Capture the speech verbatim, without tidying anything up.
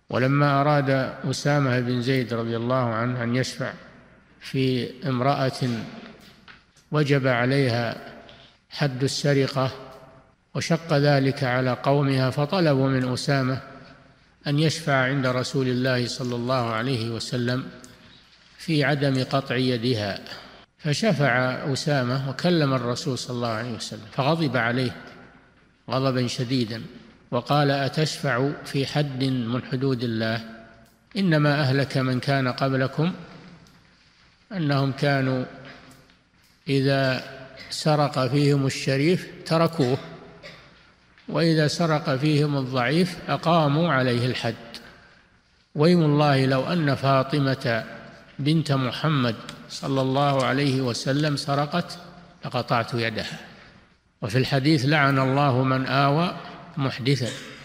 ولما أراد أسامة بن زيد رضي الله عنه أن يشفع في امرأة وجب عليها حد السرقة وشق ذلك على قومها، فطلبوا من أسامة أن يشفع عند رسول الله صلى الله عليه وسلم في عدم قطع يدها، فشفع أسامة وكلم الرسول صلى الله عليه وسلم، فغضب عليه غضبا شديدا وقال: أتشفع في حد من حدود الله؟ إنما أهلك من كان قبلكم أنهم كانوا إذا سرق فيهم الشريف تركوه، وإذا سرق فيهم الضعيف أقاموا عليه الحد. ويم الله لو أن فاطمة بنت محمد صلى الله عليه وسلم سرقت لقطعت يدها. وفي الحديث: لعن الله من آوى محدثا.